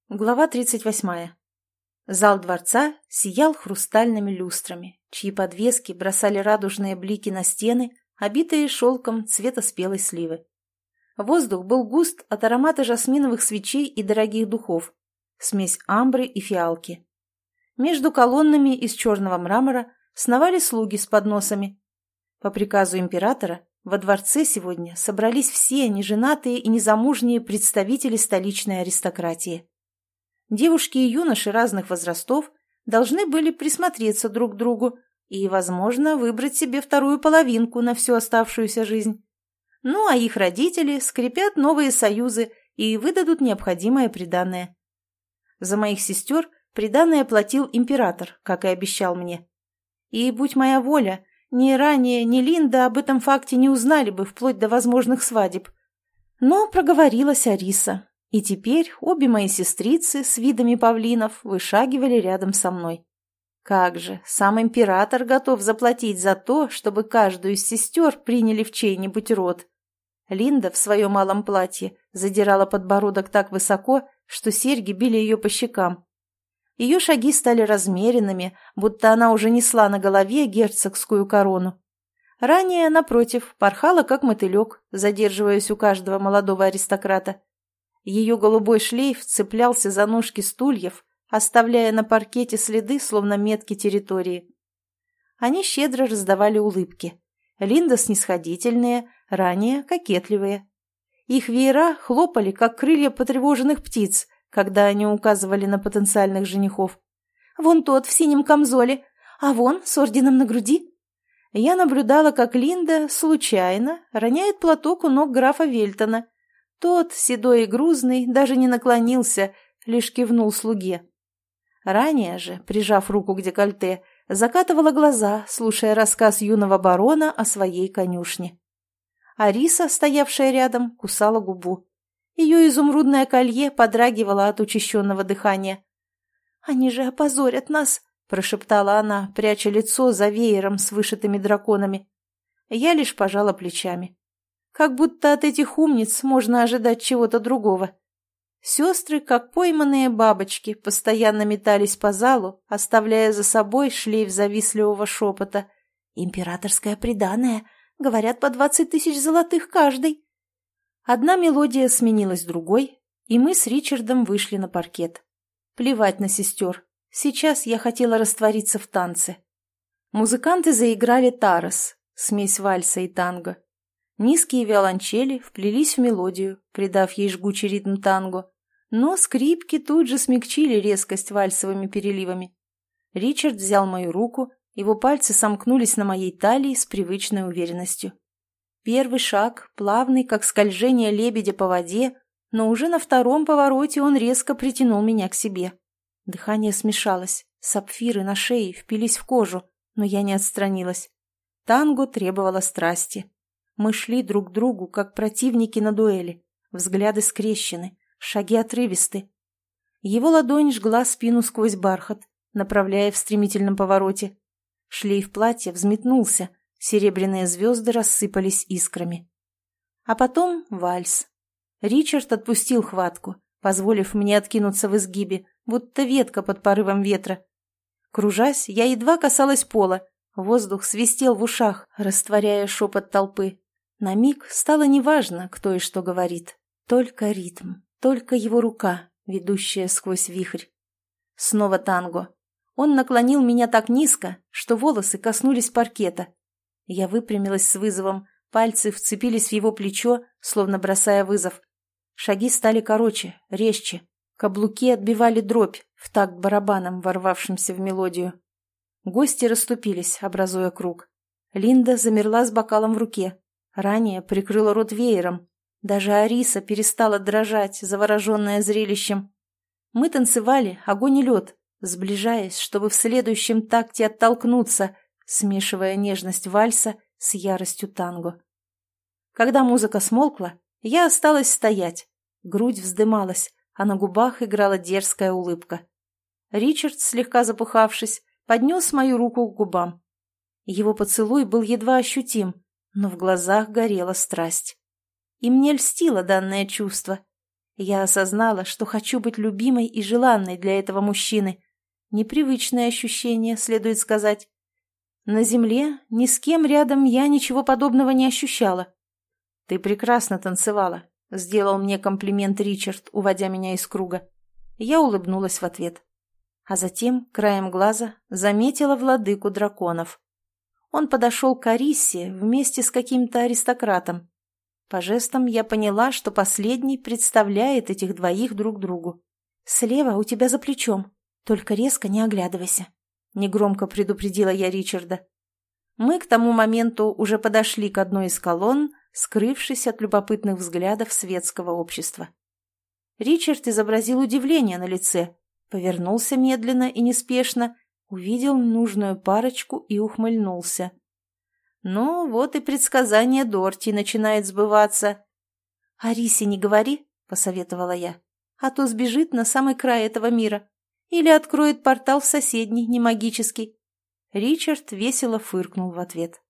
Глава 38. Зал дворца сиял хрустальными люстрами, чьи подвески бросали радужные блики на стены, обитые шелком цвета спелой сливы. Воздух был густ от аромата жасминовых свечей и дорогих духов, смесь амбры и фиалки. Между колоннами из черного мрамора сновали слуги с подносами. По приказу императора во дворце сегодня собрались все неженатые и незамужние представители столичной аристократии. Девушки и юноши разных возрастов должны были присмотреться друг к другу и, возможно, выбрать себе вторую половинку на всю оставшуюся жизнь. Ну, а их родители скрепят новые союзы и выдадут необходимое приданое. За моих сестер приданое платил император, как и обещал мне. И, будь моя воля, ни ранее, ни Линда об этом факте не узнали бы вплоть до возможных свадеб. Но проговорилась Ариса. И теперь обе мои сестрицы с видами павлинов вышагивали рядом со мной. Как же, сам император готов заплатить за то, чтобы каждую из сестер приняли в чей-нибудь род. Линда в своем малом платье задирала подбородок так высоко, что серьги били ее по щекам. Ее шаги стали размеренными, будто она уже несла на голове герцогскую корону. Ранее, напротив, порхала как мотылек, задерживаясь у каждого молодого аристократа. Ее голубой шлейф цеплялся за ножки стульев, оставляя на паркете следы, словно метки территории. Они щедро раздавали улыбки. Линда снисходительные, ранее кокетливые. Их веера хлопали, как крылья потревоженных птиц, когда они указывали на потенциальных женихов. «Вон тот в синем камзоле, а вон с орденом на груди». Я наблюдала, как Линда случайно роняет платок у ног графа Вельтона. Тот, седой и грузный, даже не наклонился, лишь кивнул слуге. Ранее же, прижав руку к декольте, закатывала глаза, слушая рассказ юного барона о своей конюшне. Ариса, стоявшая рядом, кусала губу. Ее изумрудное колье подрагивало от учащенного дыхания. «Они же опозорят нас!» – прошептала она, пряча лицо за веером с вышитыми драконами. Я лишь пожала плечами. Как будто от этих умниц можно ожидать чего-то другого. Сестры, как пойманные бабочки, постоянно метались по залу, оставляя за собой шлейф завистливого шепота. «Императорское приданое! Говорят, по 20 000 золотых каждый!» Одна мелодия сменилась другой, и мы с Ричардом вышли на паркет. Плевать на сестер. Сейчас я хотела раствориться в танце. Музыканты заиграли тарос, смесь вальса и танго. Низкие виолончели вплелись в мелодию, придав ей жгучий ритм танго, но скрипки тут же смягчили резкость вальсовыми переливами. Ричард взял мою руку, его пальцы сомкнулись на моей талии с привычной уверенностью. Первый шаг, плавный, как скольжение лебедя по воде, но уже на втором повороте он резко притянул меня к себе. Дыхание смешалось, сапфиры на шее впились в кожу, но я не отстранилась. Танго требовало страсти. Мы шли друг к другу, как противники на дуэли. Взгляды скрещены, шаги отрывисты. Его ладонь жгла спину сквозь бархат, направляя в стремительном повороте. Шлейф платья взметнулся, серебряные звезды рассыпались искрами. А потом вальс. Ричард отпустил хватку, позволив мне откинуться в изгибе, будто ветка под порывом ветра. Кружась, я едва касалась пола. Воздух свистел в ушах, растворяя шепот толпы. На миг стало неважно, кто и что говорит. Только ритм, только его рука, ведущая сквозь вихрь. Снова танго. Он наклонил меня так низко, что волосы коснулись паркета. Я выпрямилась с вызовом, пальцы вцепились в его плечо, словно бросая вызов. Шаги стали короче, резче. Каблуки отбивали дробь в такт барабаном, ворвавшимся в мелодию. Гости расступились, образуя круг. Линда замерла с бокалом в руке. Ранее прикрыла рот веером. Даже Ариса перестала дрожать, завороженная зрелищем. Мы танцевали огонь и лед, сближаясь, чтобы в следующем такте оттолкнуться, смешивая нежность вальса с яростью танго. Когда музыка смолкла, я осталась стоять. Грудь вздымалась, а на губах играла дерзкая улыбка. Ричард, слегка запыхавшись, поднес мою руку к губам. Его поцелуй был едва ощутим, но в глазах горела страсть. И мне льстило данное чувство. Я осознала, что хочу быть любимой и желанной для этого мужчины. Непривычное ощущение, следует сказать. На земле ни с кем рядом я ничего подобного не ощущала. «Ты прекрасно танцевала», — сделал мне комплимент Ричард, уводя меня из круга. Я улыбнулась в ответ. А затем, краем глаза, заметила владыку драконов. Он подошел к Ариссе вместе с каким-то аристократом. По жестам я поняла, что последний представляет этих двоих друг другу. «Слева у тебя за плечом, только резко не оглядывайся», — негромко предупредила я Ричарда. Мы к тому моменту уже подошли к одной из колонн, скрывшись от любопытных взглядов светского общества. Ричард изобразил удивление на лице, повернулся медленно и неспешно, увидел нужную парочку и ухмыльнулся. Ну, вот и предсказание Дорти начинает сбываться. «Арисе не говори», — посоветовала я, «а то сбежит на самый край этого мира. Или откроет портал в соседний, не магический». Ричард весело фыркнул в ответ.